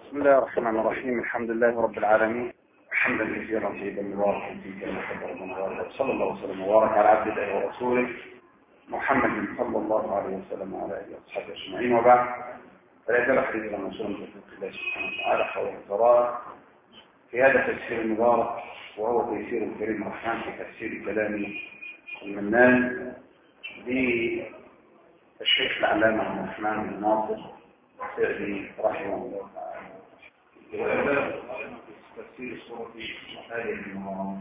بسم الله الرحمن الرحيم. الحمد لله رب العالمين، حمدا كثيرا طيبا مباركا فيه كما قدر الله، صلى الله وسلم وبارك على عبده ورسوله محمد صلى الله عليه وسلم وعلى اله وصحبه اجمعين، وبعد. فلا يزال حديثنا موصولا بتوفيق الله سبحانه وتعالى حول القراءة في هذا التفسير المبارك، وهو تيسير الكريم الرحمن في تفسير كلام المنان للشيخ العلامة عبد الرحمن بن ناصر السعدي رحمه الله تعالى. تفسير سورة هذه المنان.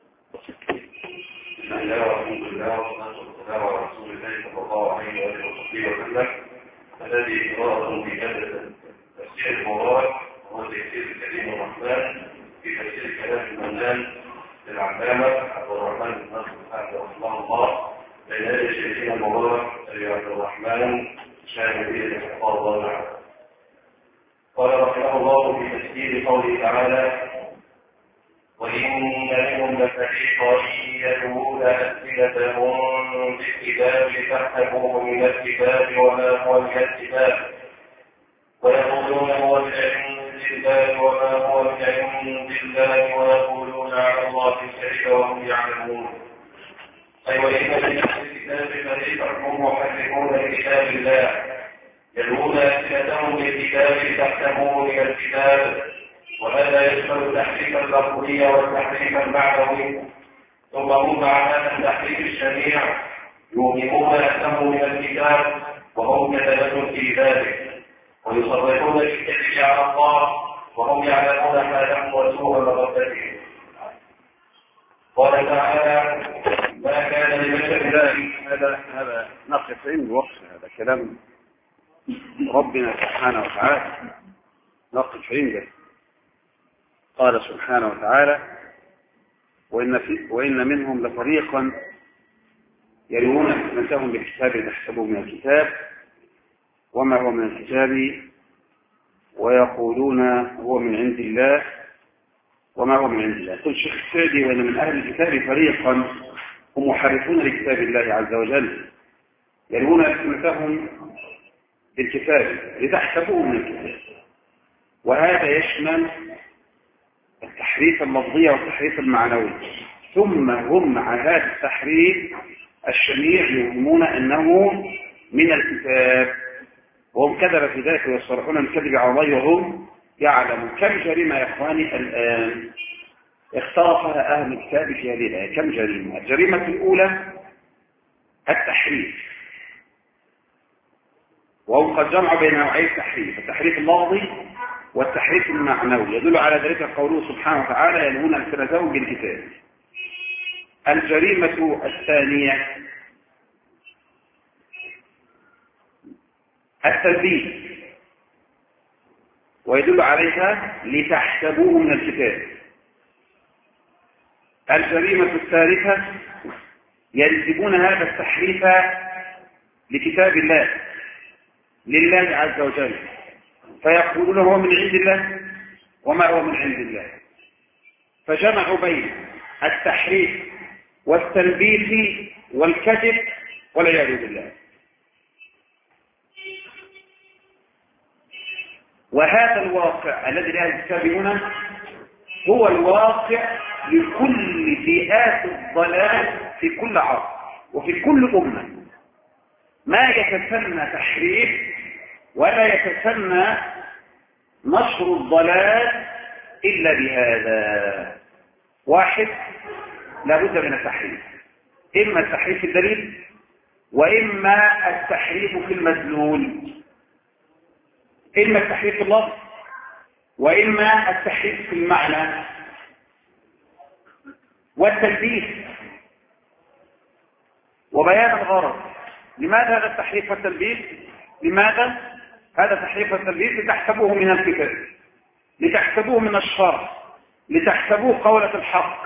بسم الله والحمد لله والصلاة والسلام على رسول الله صلى الله عليه وآله وصحبه وسلم. الذي قراءة في هذا التفسير المبارك هو تفسير الكريم الرحمن في تفسير كلام المنان للعلامة عبد الرحمن بن ناصر السعدي رحمه الله، بين هذه الشيخين المبارك أبي عبد الرحمن شاهدية الحفاظ الله. قال رحمه الله في تفسير قوله تعالى: وإن منهم لفريقا يلوون ألسنتهم بالكتاب لتحسبوه من الكتاب وما هو من الكتاب ويقولون هو من عند الله وما هو من عند الله ويقولون على الله الكذب وهم يعلمون. أي وإن من أهل الكتاب فريقا هم محرفون لكتاب الله يلوون ألسنتهم بالكتاب لتحسبوه من الكتاب، وهذا يشمل تحريف اللفظية والتحريف المعنوي. ثم هم مع هذا التحريف الشنيع يوهمون أنه من الكتاب وهم كذبة في ذلك، ويصرفون بالكذب على الله وهم يعلمون حالهم وسوء مردتهم. قال تعالى: ما كان لبشر. هذا نقف عند وصف هذا كلام ربنا سبحانه وتعالى، نقف عنده. قال سبحانه وتعالى: وإن منهم لفريقا يلوون ألسنتهم بالكتاب لتحسبوه من الكتاب وما هو من الكتاب ويقولون هو من عند الله وما هو من عند الله. قل الشيخ السعدي: وإن من أهل الكتاب فريقا هم محرفون لكتاب الله عز وجل يلوون ألسنتهم بالكتاب لتحسبوه من الكتاب، وهذا يشمل التحريف اللفظي والتحريف المعنوي. ثم هم مع هذا التحريف الشنيع يوهمون أنه من الكتاب وهم كذب في ذلك ويصرحون الكذب على الله وهم يعلمون. كم جريمة يا إخواني الآن اخترقها أهل الكتاب في هذه الآية؟ كم جريمة؟ الجريمة الأولى التحريف، وهم قد جمعوا بين نوعي التحريف: التحريف اللفظي والتحريف المعنوي. يدل على ذلك قوله سبحانه وتعالى: يلوون ألسنتهم بالكتاب. الجريمة الثانية التلبيس، ويدل عليها لتحسبوه من الكتاب. الجريمة الثالثة ينسبون هذا التحريف لكتاب الله لله عز وجل، فيقولون هو من عند الله وما هو من عند الله، فجمعوا بين التحريف والتلبيس والكذب والعياذ بالله. وهذا الواقع الذي لا يتبعونه هو الواقع لكل فئات الضلال في كل عصر وفي كل أمة. ما يتسمى تحريف ولا يتسمى نشر الضلال إلا بهذا: واحد، لابد من التحريف، إما التحريف في الدليل وإما التحريف في المدلول، إما التحريف في اللفظ وإما التحريف في المعنى. والتلبيس وبيان الغرض. لماذا هذا التحريف والتلبيس؟ لماذا هذا التحريف والتلبيس؟ لتحسبوه من الكتاب، لتحسبوه من الشر، لتحسبوه قولة الحق.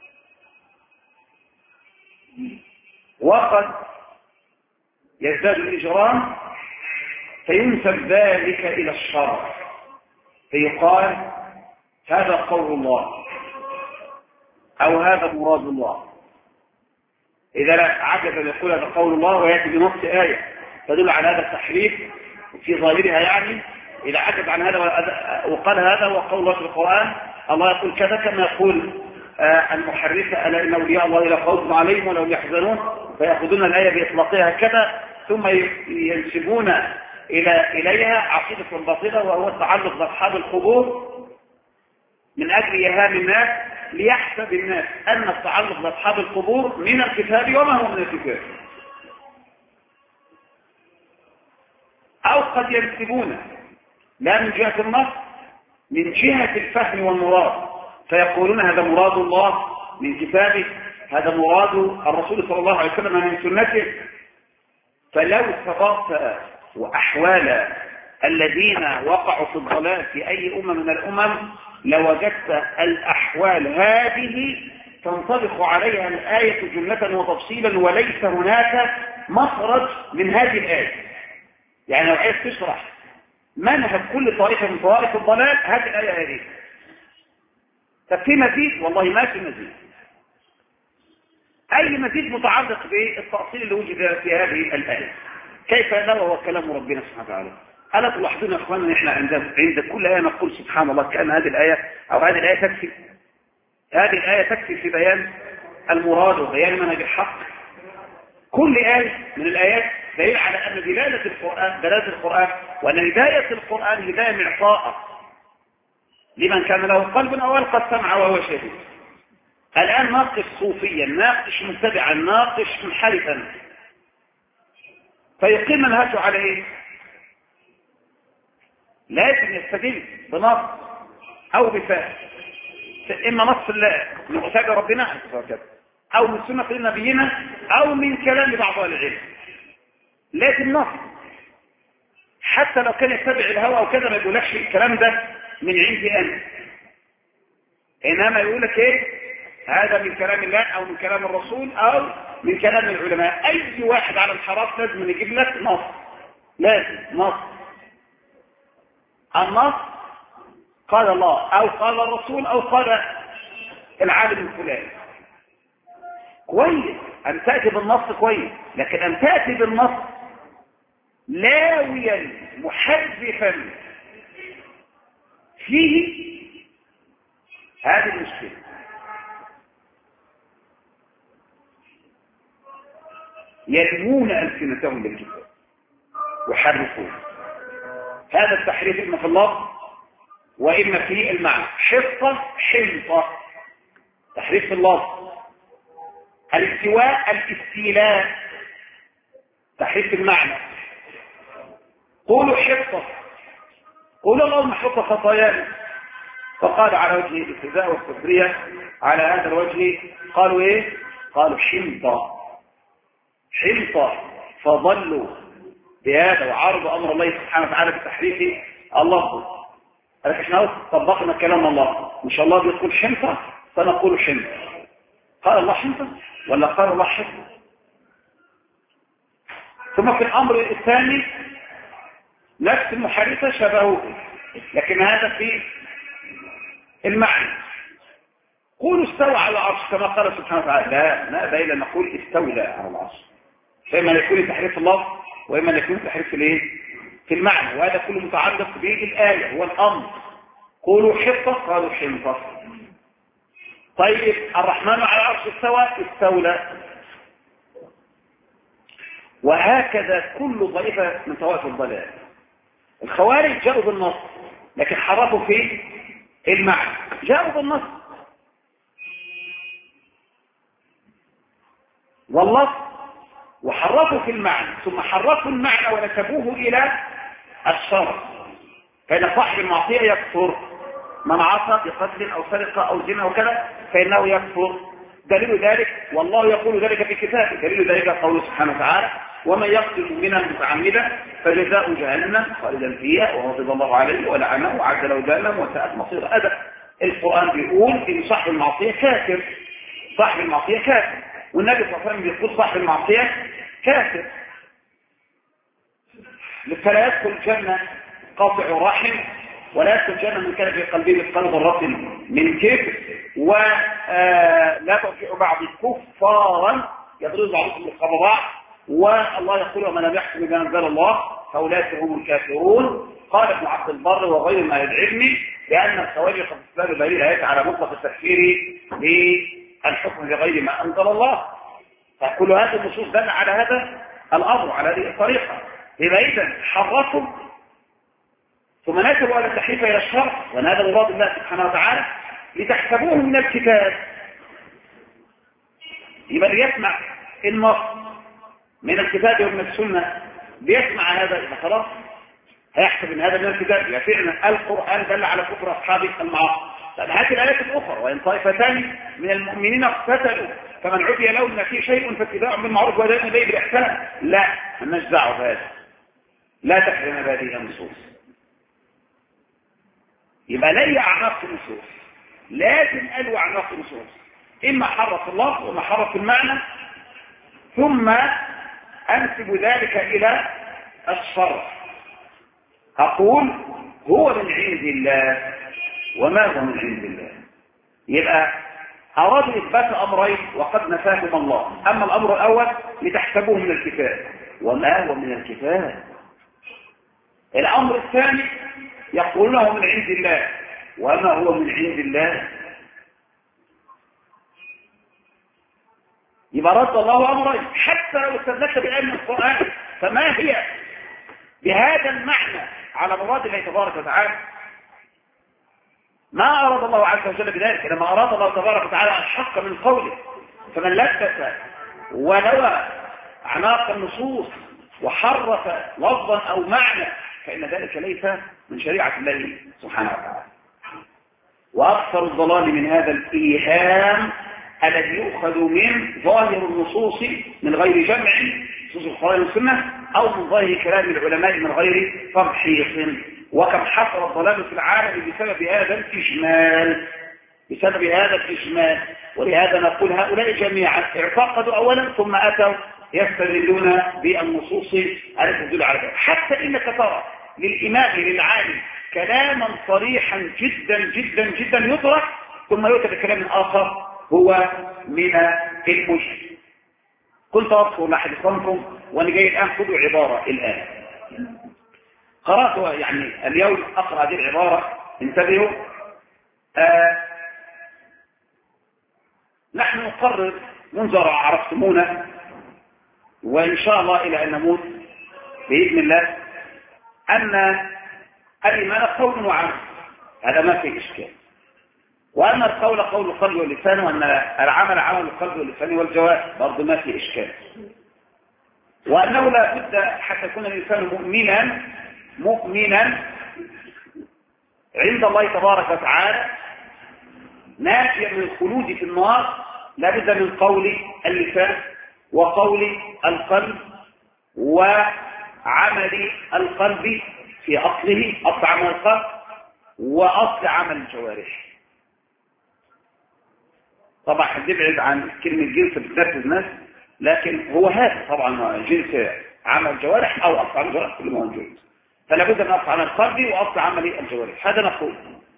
وقد يزداد الإجرام فينسب ذلك إلى الشر، فيقال هذا قول الله أو هذا مراد الله. إذا لا عجز أن يقول هذا قول الله ويأتي بنص آية تدل على هذا التحريف في ظاهرها، يعني إذا عجز عن هذا وقال هذا وقول الله في القرآن الله يقول كذا، كما يقول المحرفة ألا إن أولياء الله لا خوف عليهم ولا هم يحزنون، فيأخذون الآية بإطلاقها كذا ثم ينسبون إليها عقيدة باطلة، وهو التعلق بأصحاب القبور من أجل إيهام الناس، ليحسب الناس أن التعلق بأصحاب القبور من الكتاب وما هو من الكتاب. أو قد ينسبون لا من جهة النص، من جهة الفهم والمراد، فيقولون هذا مراد الله من كتابه، هذا مراد الرسول صلى الله عليه وسلم من سنته. فلو استطعت وأحوال الذين وقعوا في الضلال في أي أمة من الأمم لوجدت الأحوال هذه تنطبق عليها الآية جملة وتفصيلا، وليس هناك مخرج من هذه الآية. يعني لو عايز تشرح منهج كل طائفة من طوائف الضلال هذه الآية هذه. طب في مزيد؟ والله ما في مزيد. أي مزيد متعلق بالتأصيل اللي وجد في هذه الآية. كيف لا وهو كلام ربنا سبحانه وتعالى؟ ألا تلاحظون يا أخواننا إن إحنا عند كل آية نقول سبحان الله، كأن هذه الآية أو هذه الآية تكفي. هذه الآية تكفي في بيان المراد وبيان منهج الحق. كل آية من الآيات دليل على أن دلالة القرآن وأن هداية القرآن هداية معطاءة لمن كان له قلب أو ألقى السمع وهو شهيد. الآن ناقش صوفيا، ناقش متبعا، ناقش منحرفا، فيقيم منهجه على ايه؟ لازم يستدل بنص او بفهم، اما نص الله من كتاب ربنا او من سنة نبينا او من كلام بعض العلم. لازم نص، حتى لو كان يتبع الهوى او كذا ما يقولكش الكلام ده من عندي انا، انما يقولك ايه؟ هذا من كلام الله او من كلام الرسول او من كلام العلماء. اي واحد على الحراف لازم يجيب لك نص، لازم نص. النص قال الله او قال الرسول او قال العالم الفلاني. كويس ان تاتي بالنص كويس، لكن ان تاتي بالنص لاويا محذفا فيه هذه المشكله. يلمون ألسنتهم بالكتاب وحرفون. هذا التحريف إما في اللفظ وإما في المعنى. حنطة تحريف في اللفظ. الاستيلاء تحريف في المعنى. قولوا حنطة، قولوا اللهم حط خطايانا، فقال على وجه الاستهزاء والسخرية على هذا الوجه قالوا ايه؟ قالوا حنطة. فضلوا بهذا وعرضوا امر الله سبحانه وتعالى بتحريف اللفظ. احنا طبقنا كلام الله، ان شاء الله بيقول حنطة فنقول حنطة. قال الله حنطة ولا قال الله حنطة؟ ثم في الامر الثاني نفس المحرفة شبهوه، لكن هذا في المعنى. قولوا استوى على العرش كما قال سبحانه وتعالى. لا، ما بين نقول استولى على العرش، فإما يكون تحريف اللفظ وإما يكون تحريف الايه؟ في المعنى. وهذا كله متعلق بالآية هو الأمر. قولوا حنطة قالوا حنطة. طيب الرحمن على العرش استولى. وهكذا كل طائفة من طوائف الضلال. الخوارج جاءوا بالنص لكن حرفوا في المعنى. جاءوا بالنص واللفظ وحرفوا في المعنى، ثم حرفوا المعنى ونسبوه إلى الشرع. فإن صاحب المعصية يكفر، من عصى بقتل أو سرقة أو زنا وكذا فإنه يكفر. دليل ذلك والله يقول ذلك في كتابه، دليل ذلك قوله سبحانه وتعالى ومن يقتل مؤمنا متعمدا فجزاء جهنم خالدا فيها وغضب الله عليه ولعنه وعد له جهنم وساءت مصيره. هذا القرآن بيقول إن صاحب المعصية كافر، صاحب المعصية كافر، والنبي صلى الله عليه وسلم بيقول صاحب المعصية كافر. فلا يدخل الجنة قاطع رحم، ولا يدخل الجنة من كان في قلبه مثقال ذرة من كبر، ولا ترجع بعض كفارا يضرب بعضكم بالقضاء. والله يقول ومن لم يحكم بما انزل الله فأولئك هم الكافرون. قال ابن عبد البر وغير من العلم بأن الخوارج قد استدلوا بهذه الآيات على مطلق التكفير بالحكم بغير ما أنزل الله. فكل هذه النصوص دل على هذا الأمر على هذه الطريقة. يبقى إذا حرفوا ثم نسبوا على التحريف إلى الشرع، وهذا مراد الله سبحانه وتعالى لتحسبوه من الكتاب. يبقى اللي يسمع النص من الكتاب ومن السنة بيسمع هذا، يبقى خلاص هيحسب ان هذا من الكتاب. يبقى فعلا القرآن دل على كفر أصحاب المعاصي. طب هات الآيات الأخرى: وإن طائفتان من المؤمنين اقتتلوا فمن عفي له من فيه شيء فاتباع بالمعروف وأداء إليه بإحسان. لا، مالناش دعوة بهذا، لا تحرم هذه النصوص. يبقى لي أعناق النصوص، لازم ألو أعناق النصوص، إما حرف الله وما حرف المعنى، ثم أنسب ذلك إلى الشرع. أقول هو من عند الله وما هو من عند الله. يبقى أرادوا إثبات أمرين وقد نفاهما الله. أما الأمر الأول لتحسبوه من الكتاب وما هو من الكتاب. الأمر الثاني يقولونه من عند الله وما هو من عند الله. يبقى رد الله أمرين. حتى لو استدلت بآية من القرآن فما هي بهذا المعنى على مراد الله تبارك وتعالى. ما أراد الله عز وجل بذلك. لما أراد الله تبارك وتعالى الحق من قوله، فمن لبس ولوى أعناق النصوص وحرف لفظا أو معنى فإن ذلك ليس من شريعة الله سبحانه وتعالى. وأكثر الضلال من هذا الإيهام الذي يؤخذ من ظاهر النصوص من غير جمع نصوص القرآن والسنة، أو من ظاهر كلام العلماء من غير تمحيص. وكم حصل الضلال في العالم بسبب هذا الإجمال. ولهذا نقول هؤلاء جميعا اعتقدوا أولا ثم أتوا يستدلون بالنصوص التي تدل على ذلك. حتى إنك ترى للإمام للعالم كلاما صريحا جدا جدا جدا يترك ثم يؤتى بكلام آخر هو من المشرك. كنت أذكر لحديثكم وأنا جاي الآن خذوا عبارة الآن قرأتها، يعني اليوم أقرأ هذه العبارة. انتبهوا. نحن نقرر منذ عرفتمونا وإن شاء الله إلى أن نموت بإذن الله أن الإيمان قول وعمل، هذا ما في إشكال. وأن القول قول القلب واللسان، وأن العمل عمل القلب واللسان والجوارح، برضه ما في إشكال. وأنه لا بد حتى يكون الإنسان مؤمنا عند الله تبارك وتعالى ناجيا من الخلود في النار، لا بد من قول اللسان وقول القلب وعمل القلب في أصله، أصل عمل القلب وأصل عمل الجوارح. طبعا هنبعد عن كلمة جنس بتنفذ الناس، لكن هو هذا طبعا جنس عمل الجوارح أو أصل عمل الجوارح كله موجود. فلا بد من أصل عمل القلب وأصل عمل الجوارح، هذا نقول.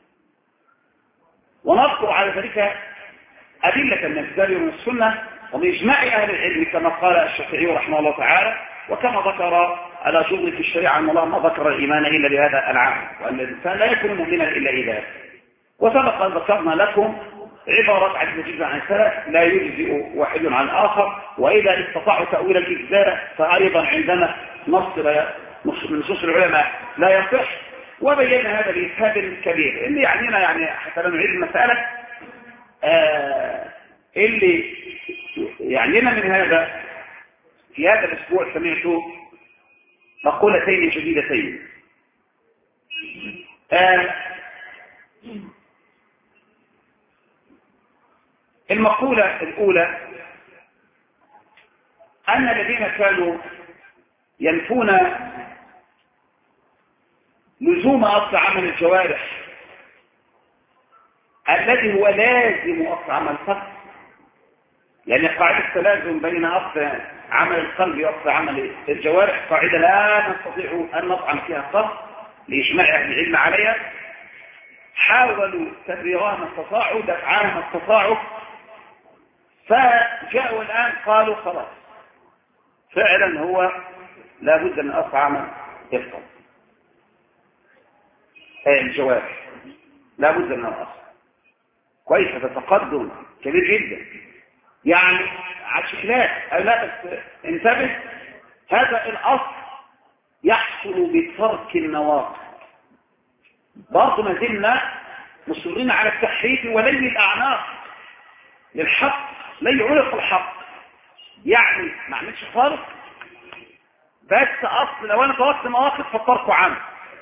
ونذكر على ذلك أدلة من الكتاب ومن السنة ومن إجماع أهل العلم كما قال الشافعي رحمه الله تعالى، وكما ذكر على شغل في الشريعة أن الله ما ذكر الإيمان إلا بهذا العام، وأن الإنسان لا يكون مؤمنا إلا إذا. وسبق ذكرنا لكم عبارات عديدة جدا عن السلف لا يجزئ واحد عن الآخر، وإذا استطاعوا تأويل الإجزاء فأيضا عندنا نص من نصوص العلماء لا يصح. وبينا هذا بإسهاب كبير اللي يعنينا، يعني حتى لا نعيد المسألة اللي يعنينا من هذا. في هذا الأسبوع سمعت مقولتين جديدتين. المقولة الأولى أن الذين كانوا ينفون لزوم أصل عمل الجوارح الذي هو لازم أصل عمل القلب، يعني قاعدة التلازم بين أصل عمل القلب وأصل عمل الجوارح قاعدة لا نستطيع أن نطعن فيها القلب لإجماع أهل العلم عليها. حاولوا تبريرها ما استطاعوا، دفعها ما استطاعوا، فجاءوا الآن قالوا خلاص فعلا هو لا بد من أصل عمل يفطر الجوارح لا بد من الأصل. كويس، هذا تقدم كبير جدا يعني على شكلات. لا بس انتبه، هذا الأصل يحصل بترك النواقض. برضه ما زلنا مصرين على التحريف ولي الأعناق للحق، لي عنق الحق، يعني ما عملش فرق، بس أصل لو أنا تركت مواقف فالترك عنه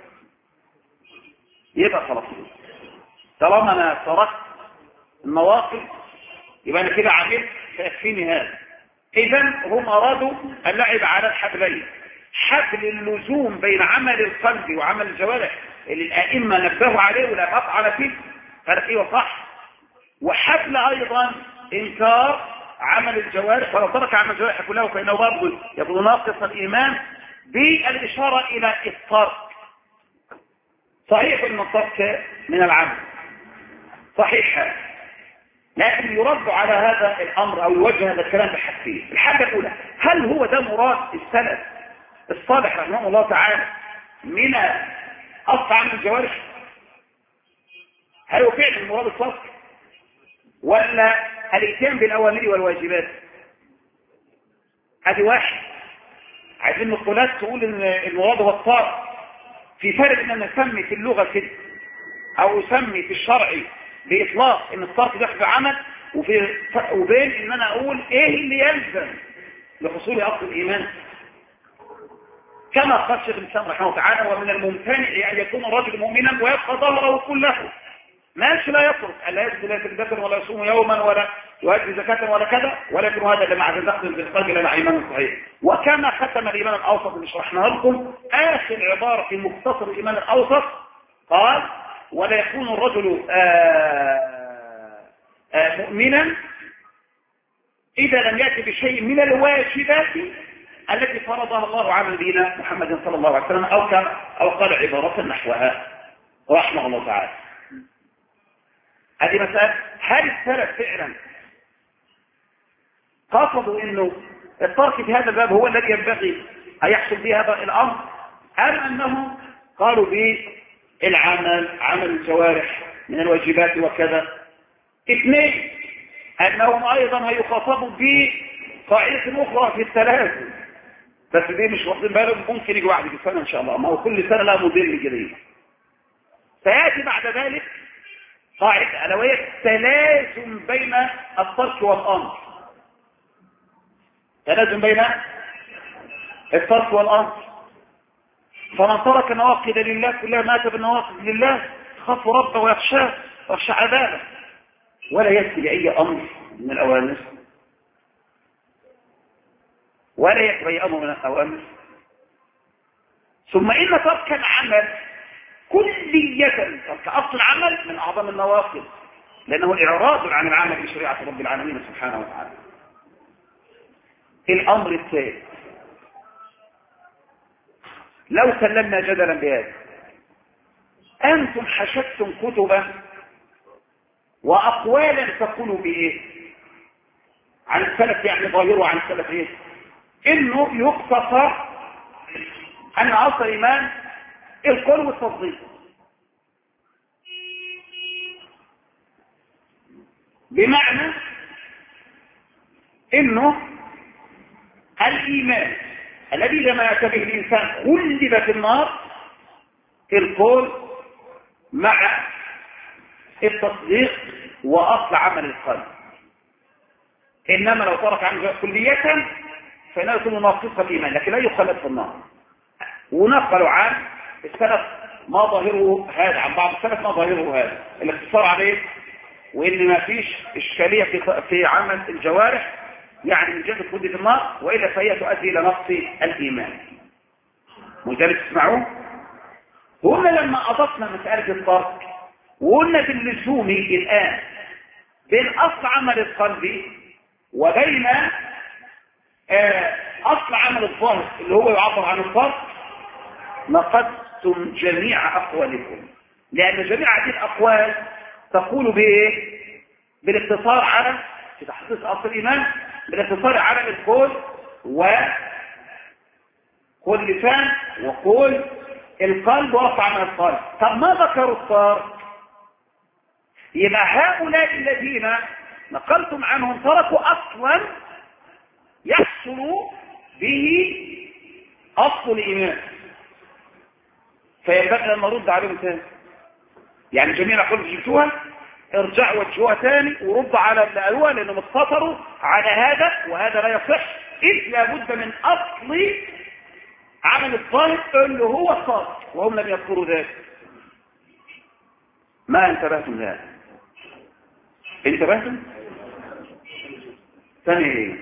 يبقى خلاص. طالما أنا تركت المواقف يبقى أنا كده عملت فيكفيني هذا. إذن هم أرادوا اللعب على الحبلين، حبل اللزوم بين عمل القلب وعمل الجوارح اللي الأئمة نبهوا عليه ولا قطع فيه فرق ايه وصح، وحبل أيضا إنكار عمل الجوارح، ولو ترك عمل الجوارح كله فإنه برضه يكون ناقص الإيمان، بالإشارة إلى الترك. صحيح أن الترك من العمل صحيح، لكن يرد على هذا الأمر أو يوجه هذا الكلام بحاجتين. الحاجة الأولى، هل هو ده مراد السلف الصالح رحمه الله تعالى من أصل عمل الجوارح؟ هل هو فعلا مراد الصالح ولا الاتيان بالأوامر والواجبات؟ هذه واحد. عايزين نقولات تقول ان المراد هو الصالح. في فرق ان نسمي في اللغة كده او نسمي في الشرع بإطلاق ان الصالح ده في عمل، وبين ان انا اقول ايه اللي يلزم لحصول اصل الايمان. كما قال شيخ الاسلام رحمه الله تعالى: ومن الممتنع ان يكون الرجل مؤمنا ويبقى ظهره كله. ماشي، لا يترك، لا يسجد لا يتذكر ولا يصوم يوما ولا يؤدي زكاة ولا كذا، ولكن هذا اللي مع تدخل في القلب لا ايمان صحيح. وكما ختم الايمان الاوسط اللي شرحناه لكم، اخر عباره في مختصر الايمان الاوسط قال: ولا يكون الرجل مؤمنا اذا لم ياتي بشيء من الواجبات التي فرضها الله على نبينا محمد صلى الله عليه وسلم، او قال عباره نحوها رحمه الله تعالى. هذه مسألة. هل السلف فعلا قصدوا انه الترك في هذا الباب هو الذي ينبغي ان يحصل به هذا الامر، ام انهم قالوا بالعمل، عمل الجوارح من الواجبات وكذا؟ اثنين، انهم ايضا هيخاطبوا بقاعدة اخرى في التلازم، بس دي مش واخدين بالهم، ممكن يجي واحد في السنة ان شاء الله، ما هو كل سنة لها موديل جديد. سياتي بعد ذلك قاعدة ألوية تلازم بين الترك والأمر، تلازم بين الترك والأمر. فمن ترك نواقض لله كلها مات بالنواقض لله، خاف ربه ويخشاه ويخشى عذابه، ولا يأتي بأي أمر من الأوامر، ولا يأتي بأي أمر من الأوامر. ثم إن ترك العمل كلية، ترك أصل العمل من أعظم النواقض، لأنه إعراض عن العمل بشريعة رب العالمين سبحانه وتعالى. الأمر الثالث، لو سلمنا جدلا بهذا، أنتم حشدتم كتبا وأقوالا تقولوا بإيه عن السلف، يعني ظاهروا عن السلف إيه؟ إنه يقتصر أن أصل الإيمان القول والتصديق، بمعنى انه الايمان الذي لما يأتي به الانسان خلد في النار القول مع التصديق واصل عمل القلب. انما لو ترك عنه كلية فانه يكون ناقصا الايمان لكن لا يخلد في النار. ونقلوا عن السلف ما ظاهره هذا، عن بعض السلف ما ظاهره هذا، الاقتصار عليه، وان ما فيش اشكاليه في عمل الجوارح يعني من جهه خلد النار، والا فهي تؤدي الى نقص الايمان. مجرد تسمعوه. هنا لما اضفنا مساله الترك وقلنا باللزوم الان بين اصل عمل القلب وبين اصل عمل الظاهر اللي هو يعبر عن الترك، نقدتم جميع أقوالكم، لأن جميع هذه الأقوال تقول بإيه؟ بالاقتصار على في تحقيق أصل الإيمان، بالاقتصار على القول قول لسان وقول القلب وقع من القلب. طب ما ذكروا الطار؟ يبقى هؤلاء الذين نقلتم عنهم تركوا أصلا يحصل به أصل الإيمان، فينبغي أن نرد عليهم ثاني. يعني جميع قلت جبتوها ارجعوا وجهوها ثاني ورد على الأول، لأنهم اقتصروا على هذا، وهذا لا يصح، إذ لابد من أصل عمل الطالب اللي هو الصادق، وهم لم يذكروا ذلك. ما انتبهتم لهذا؟ انتبهتم؟ ثاني،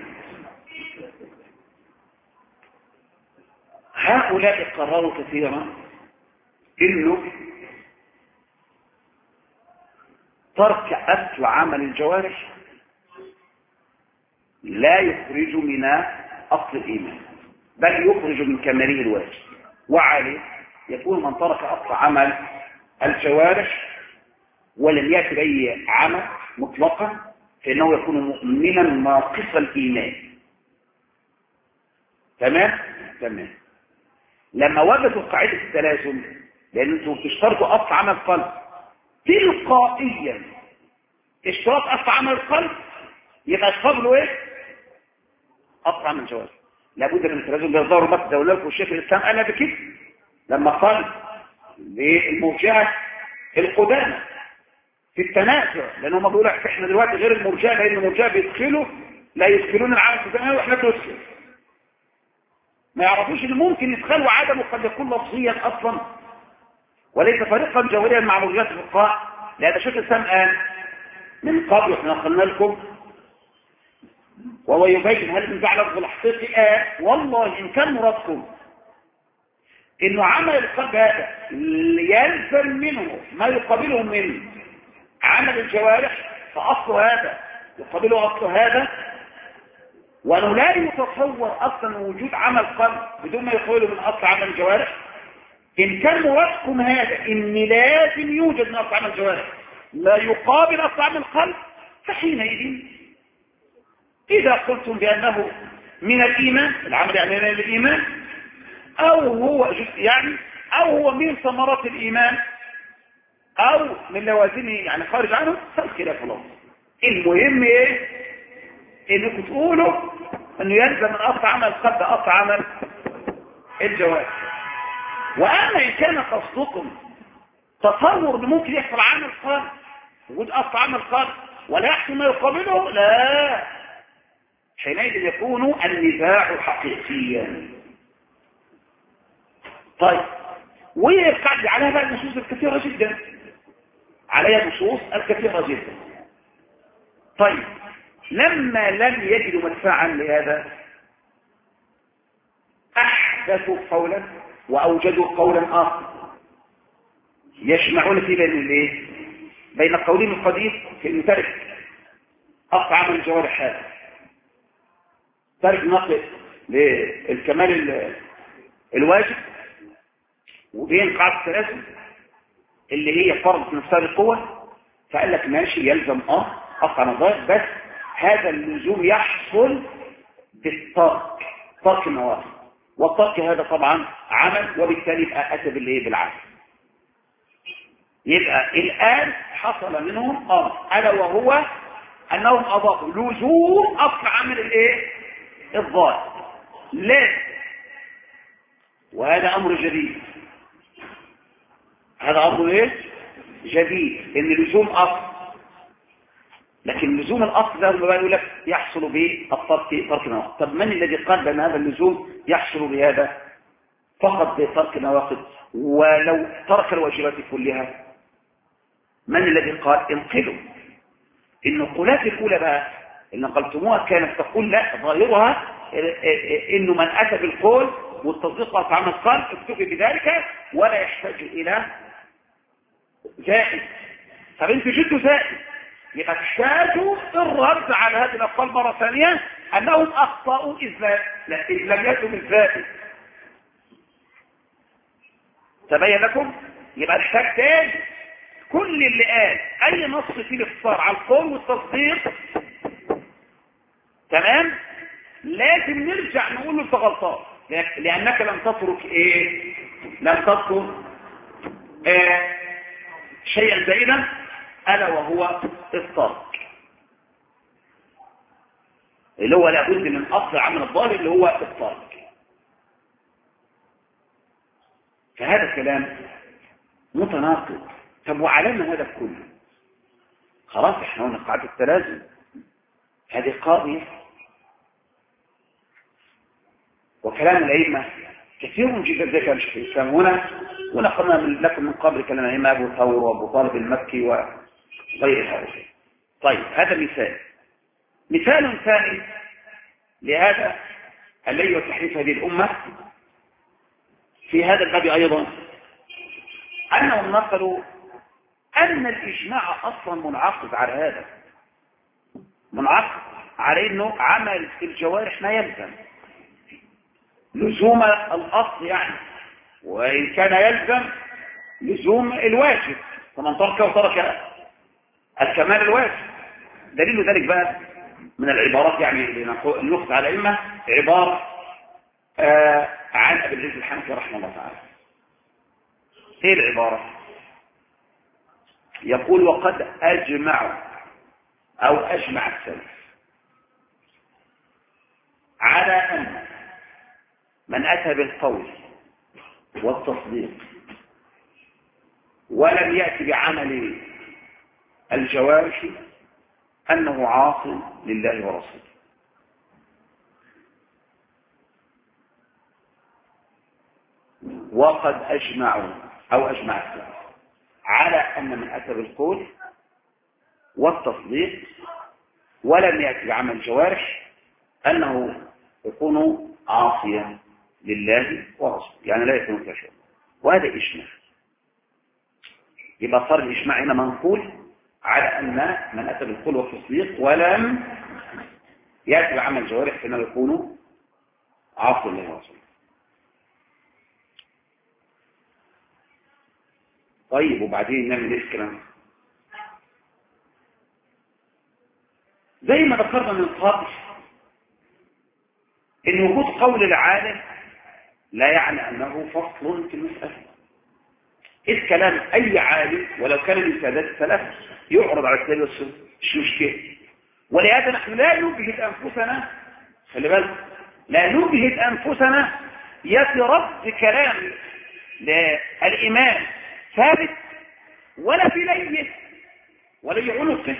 هؤلاء قرروا كثيرا انه ترك أصل عمل الجوارح لا يخرج من أصل الإيمان، بل يخرج من كماله الواجب، وعليه يكون من ترك أصل عمل الجوارح ولم يأتي بأي عمل مطلقا فإنه يكون مؤمنا ناقص الإيمان. تمام؟ تمام. لما وجدوا قاعدة التلازم، لأن انتم بتشترطوا أصل عمل القلب تلقائيا، اشتراط أصل عمل القلب يبقى اشتغلوا ايه؟ أصل عمل الجوارح. لابد من التلازم. بيظهروا بس دولة والشيخ الإسلام قال بكده لما قال للمرجئة القدامى في التنازع، لأنهم بيقولوا احنا دلوقتي غير المرجئة، لأن المرجئة بيدخلوا لا يدخلون العالم القدامى واحنا بندخل، ما يعرفوش ان ممكن يدخلوا عدمه قد يكون لفظيا اصلا وليس فريقا جوهريا مع مرجئة الفقهاء. لهذا شيخ الإسلام قال من قبل احنا قلنا لكم وهو يبين هل من جعل لفظ الحقيقي والله ان كان مرادكم انه عمل القلب هذا يلزم منه ما يقابله من عمل الجوارح، فاصل هذا يقابله اصل هذا، وانه لا يتصور اصلا وجود عمل قلب بدون ما يقابله من اصل عمل الجوارح. ان كان مرادكم هذا ان لازم يوجد من اصل عمل الجوارح لا يقابل اصل عمل القلب، فحينئذ إذا قلتم بأنه من الإيمان، العمل يعني من الإيمان، أو هو يعني أو هو من ثمرات الإيمان أو من لوازمه يعني خارج عنه، فالخلاف الله. المهم إيه؟ إنكم تقولوا إنه يلزم من أصل عمل القلب أصل عمل الجوارح. وأما إن كان قصدكم تصور إنه ممكن يحصل عمل قلب وجود أصل عمل قلب ولا يحصل ما يقابله، لا، حينئذ يكون النزاع حقيقيا. طيب، ويرجع عليها بقى النصوص الكثيرة جدا، عليها النصوص الكثيرة جدا. طيب، لما لم يجدوا مدفعا لهذا احدثوا قولا واوجدوا قولا اخر يجمعون في بين الايه؟ بين القولين القديم في المترك اصل عمل الجوارح هذا ترك نقل للكمال الواجب وبين قاعدة التلازم اللي هي فرض نفسها القوة، فقال لك ماشي يلزم أصل نظائر، بس هذا اللزوم يحصل بالترك، ترك النوافل، والترك هذا طبعا عمل، وبالتالي يبقى أتى بالإيه؟ بالعمل. يبقى الآن حصل منهم ألا وهو أنهم أضافوا لزوم أصل عمل الإيه؟ الظاهر، لا، وهذا أمر جديد. هذا أمر إيه؟ جديد، إن لزوم أصل، لكن لزوم الأصل ده ما يقول لك يحصل به الترك، ترك النواقض. طب من الذي قال بأن هذا اللزوم يحصل بهذا فقط بترك النواقض ولو ترك الواجبات كلها؟ من الذي قال؟ انقلوا النقولات الأولى بقى اللي نقلتموها كانت تقول لا، ظاهرها انه من اتى بالقول والتصديق عن القلب اكتفي بذلك ولا يحتاج الى زائد. طب انتوا جدوا زائد، يبقى تحتاجوا الرد على هذه الاقوال مره ثانيه انهم اخطاوا اذ لم ياتوا بالزائد. تبين لكم؟ يبقى نحتاج تاني كل اللي قال اي نص فيه الاختصار على القول والتصديق، تمام، لازم نرجع نقول له انت غلطان. لأنك لم تترك إيه؟ لم تترك شيئا زائدا ألا وهو الترك، اللي هو لابد من أصل عمل الظاهر اللي هو الترك. فهذا كلام متناقض. طب وعلمنا هذا كله؟ خلاص احنا هنا قاعدة التلازم هذه قاضية، وكلام الأئمة كثير جدا زي كلام شيخ الإسلام هنا قلنا لكم من قبل كلام الأئمة أبو ثور وأبو طالب المكي وغير هؤلاء. طيب هذا مثال ثاني لهذا الذي يتحدث هذه الأمة في هذا الباب أيضا، أنهم نقلوا أن الإجماع أصلا منعقد على هذا، منعقد على أنه عمل الجوارح ما يلزم لزوم الأصل يعني، وإن كان يلزم لزوم الواجب، فمن ترك وترك الكمال الواجب. دليل ذلك بقى من العبارات يعني اللي نأخذ على الأئمة عبارة عن أبي العز الحنفي رحمه الله تعالى. ايه العبارة؟ يقول وقد أجمع السلف على أن من أتى بالقول والتصديق ولم يأتي بعمل الجوارح أنه عاص لله ورسوله. وقد أجمع السلف على أن من أتى بالقول والتصديق ولم يأتي بعمل الجوارح أنه يكون عاصيا لله ورسوله، يعني لا يكون كافرا. وهذا إجماع. يبقى صار الإجماع هنا منقول على أن من أتى بالقول والتصديق ولم يأتي بعمل الجوارح فإنه يكون عاصيا لله ورسوله. طيب وبعدين نعمل ايه الكلام؟ زي ما ذكرنا من قبل ان وجود قول العالم لا يعني انه فصل في المسألة. إذ كلام اي عالم ولو كان من سادات السلف يعرض على الكتاب والسنة، مش مشكلة. ولهذا نحن لا نجهد انفسنا، خلي بالك، لا نجهد انفسنا في رد كلام للامام ثابت ولا في ليه ولا يقولوا الفهم.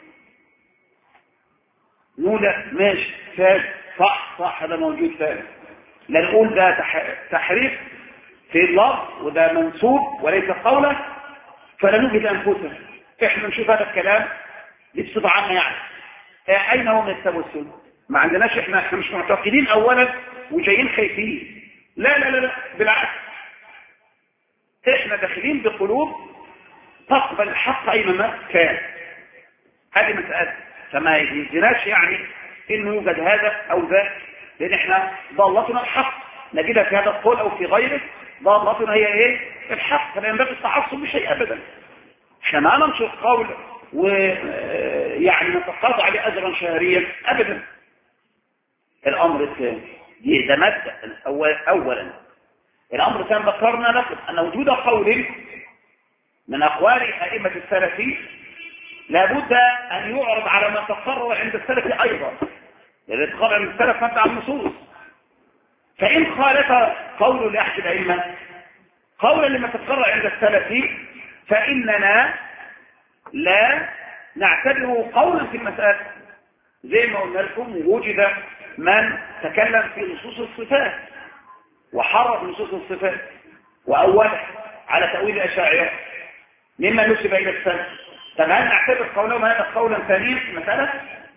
نقول ماشي ثابت صح هذا موجود ثابت، لا نقول ده تحريف في اللفظ وده منسوب وليس قوله، فلا نجهد انفسنا احنا نشوف هذا الكلام بصفه عامه يعني اين هو من الكتاب والسنه. ما عندناش احنا مش معتقدين اولا وجايين خايفين، لا بالعكس، احنا داخلين بقلوب تقبل الحق اينما كان. هذه مسألة، فما يجيناش يعني انه يوجد هذا او ذاك، لان احنا ضالتنا الحق نجدها في هذا القول او في غيره، ضالتنا هي ايه؟ الحق. فلا ينبغي التعصب بشيء ابدا. احنا ما ننشر قول ويعني نتقاضى عليه اجرا شهريا ابدا. الامر الثاني ده مبدا اولا. الامر الثاني ذكرنا لكم ان وجود قول من اقوال ائمه السلف لابد ان يعرض على ما تقرر عند السلف ايضا، لان تقرر عند السلف مبدا النصوص. فان خالف قول لاحد الائمه قولا لما تقرر عند السلف فاننا لا نعتبره قولا في المساله. زي ما قلنا لكم وجد من تكلم في نصوص الصفات وحرف نصوص الصفات واوله على تاويل الاشاعره مما نسب الى السلف. طب هل نعتبر قولهم هذا قولا ثانيا في المساله؟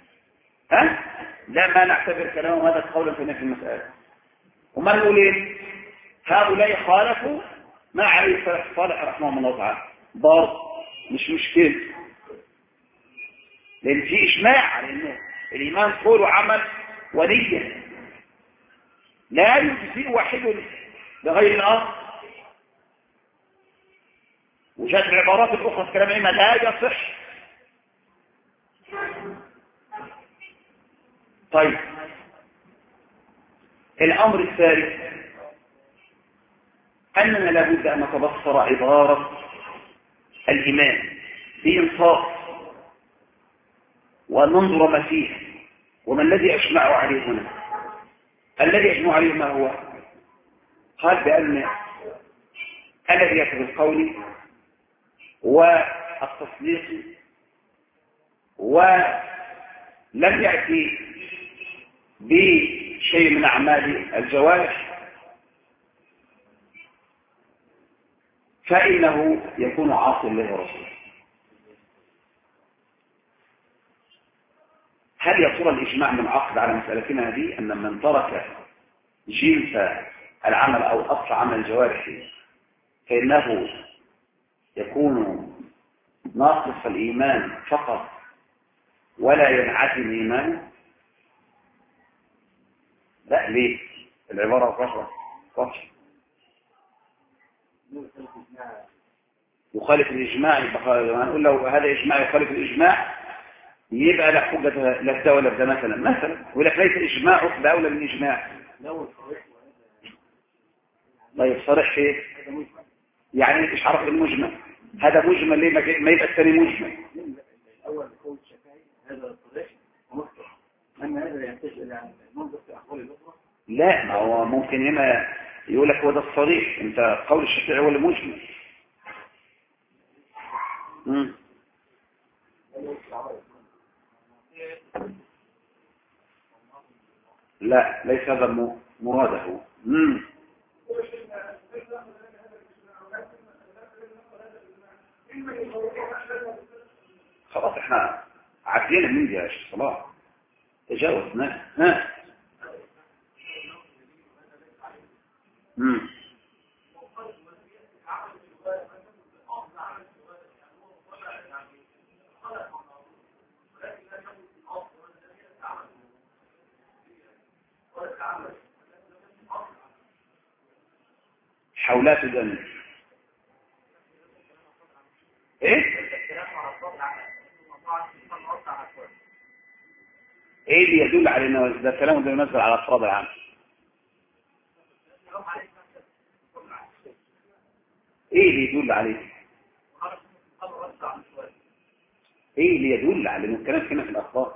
لا، ما نعتبر كلامهم هذا قولا ثانيا في المساله. وما نقول ايه؟ هؤلاء خالفوا ما عليه السلف الصالح رحمه الله تعالى، برضه مش مشكله، لان في اجماع على انه الايمان قول وعمل ونيه، لا يجزئ واحد بغير الاخر. وجاءت العبارات الاخرى في كلام الائمه لا يصح. طيب الأمر الثالث أننا لابد أن نتبصر عبارة الإمام بإنصاف وأن ننظر ما فيه وما الذي أجمع عليه هنا. الذي أجمع عليه ما هو؟ قال بأن الذي يأتي بالقول والتصديق ولم يأتي بشيء من أعمال الجوارح فإنه يكون عاصيا لله ورسوله. هل يا ترى الإجماع منعقد على مسألتنا هذه أن من ترك جنس العمل أو أصل عمل الجوارح فإنه يكون ناقص الإيمان فقط ولا ينعدم إيمانه؟ لا، ليه؟ العبارة واضحة. يخالف الإجماع، نقول له هذا إجماع يخالف الإجماع يبقى لا حجة لا ده ولا ده مثلا يقول لك ليس إجماعك بأولى من إجماع. طيب صريح فيه يعني مش عارف المجمل هذا مجمل ليه ما يبقى الثاني مجمل؟ الأول قول الشافعي هذا صريح ومختصر، أما هذا يحتاج إلى منظر في أحوال الأخرى. لا، ما هو ممكن هنا يقول لك هو ده الصريح، انت قول الشافعي هو اللي مجمل. لا، ليس هذا مراده. خلاص احنا عدينا من دي يا شيخ صلاح، تجاوزنا. حولات دم ايه اللي يدل على ان ده كلام ده ينزل على افراد العام؟ ايه اللي يدل عليه؟ ايه اللي يدل على ان الكلام هنا في الافراد؟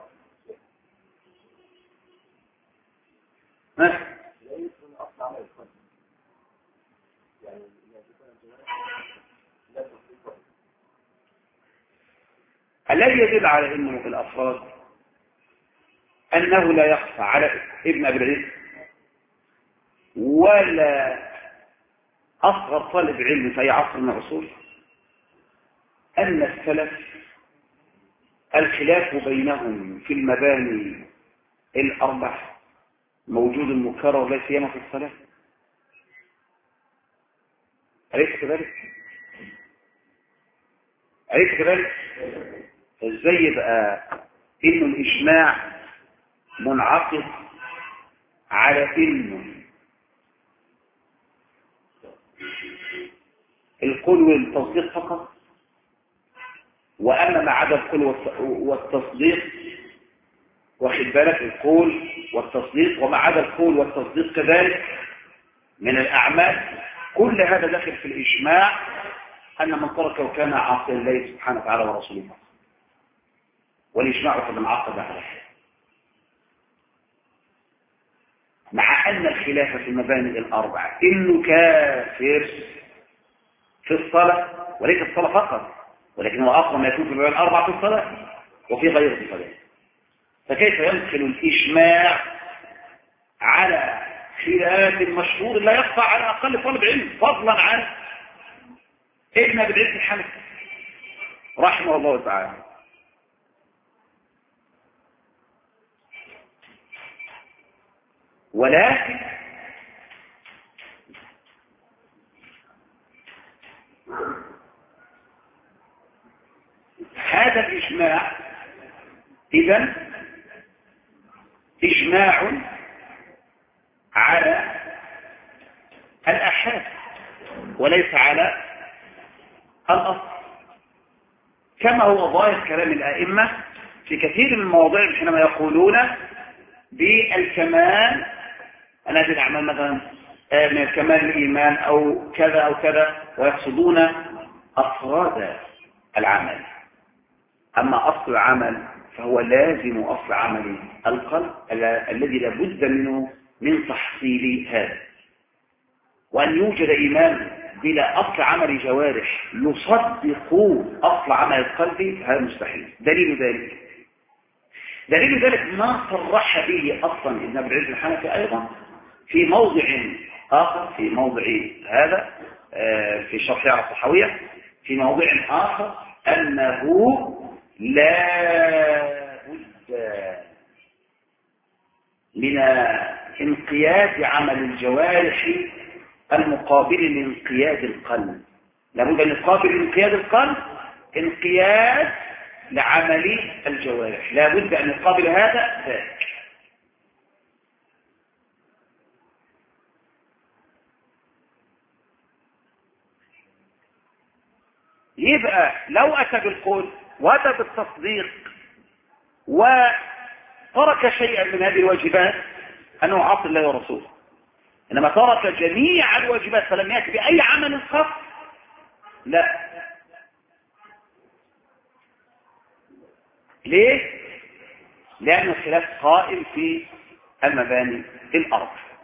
الذي يدل على انه في الافراد انه لا يخفى على ابن ابي العز ولا اصغر طالب علم في اي عصر من العصور ان السلف الخلاف بينهم في المباني الاربع موجود مكرر لا سيما في الصلاه. أليس كذلك؟ ازاي يبقى انه الاجماع منعقد على انه القول والتصديق فقط، واما ما عدا القول والتصديق واخد بالك القول والتصديق وما عدا القول والتصديق كذلك من الاعمال كل هذا داخل في الاجماع ان من تركه وكان عاصيا لله سبحانه وتعالى ورسوله، والاجماع قد انعقد على هذا مع ان الخلاف في المباني الاربعه انه كافر في الصلاه وليس الصلاه فقط ولكن هو اقوى ما يكون في المباني الاربعه في الصلاه وفي غير الصلاه. فكيف يدخل الإجماع على خلاف مشهور لا يخفى على أقل طالب علم فضلا عن ابن أبي العز الحنفي رحمه الله تعالى؟ ولكن هذا الإجماع إذن إجماع على الآحاد وليس على الأصل، كما هو ظاهر كلام الأئمة في كثير من المواضيع حينما يقولون بالكمال أن هذه الأعمال مثلا من كمال الإيمان أو كذا أو كذا، ويقصدون أفراد العمل. أما أصل العمل فهو لازم أصل عمل القلب الذي لابد منه من تحصيل هذا. وأن يوجد إيمان بلا أصل عمل جوارح يصدق أصل عمل القلب هذا مستحيل. دليل ذلك ما صرح به أصلا ابن أبي العز الحنفي أيضا في موضع آخر، في موضع هذا في شرح على الطحاوية، في موضع آخر أنه لا بد من انقياد عمل الجوارح المقابل لانقياد القلب. لابد أن يقابل انقياد القلب انقياد لعمل الجوارح، لابد أن يقابل هذا ذاك. يبقى لو أتى بالقول وأتى بالتصديق وترك شيئا من هذه الواجبات أنه عاصي الله ورسوله، إنما ترك جميع الواجبات فلم يأتي بأي عمل خاص، لا. ليه؟ لأن الخلاف قائم في المباني الأرض.